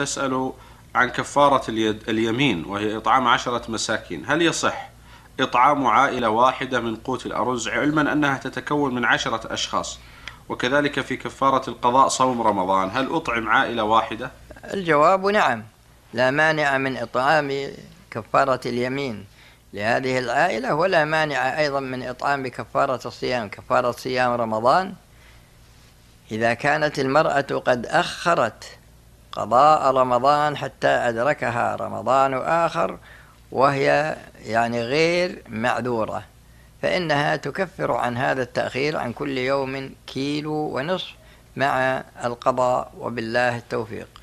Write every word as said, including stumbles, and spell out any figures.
تسأل عن كفارة اليد اليمين، وهي إطعام عشرة مساكين. هل يصح إطعام عائلة واحدة من قوت الأرز، علما أنها تتكون من عشرة أشخاص؟ وكذلك في كفارة القضاء صوم رمضان، هل أطعم عائلة واحدة؟ الجواب نعم، لا مانع من إطعام كفارة اليمين لهذه العائلة، ولا مانع أيضا من إطعام كفارة الصيام، كفارة صيام رمضان إذا كانت المرأة قد أخرت قضاء رمضان حتى أدركها رمضان آخر وهي يعني غير معذورة، فإنها تكفر عن هذا التأخير عن كل يوم كيلو ونصف مع القضاء، وبالله التوفيق.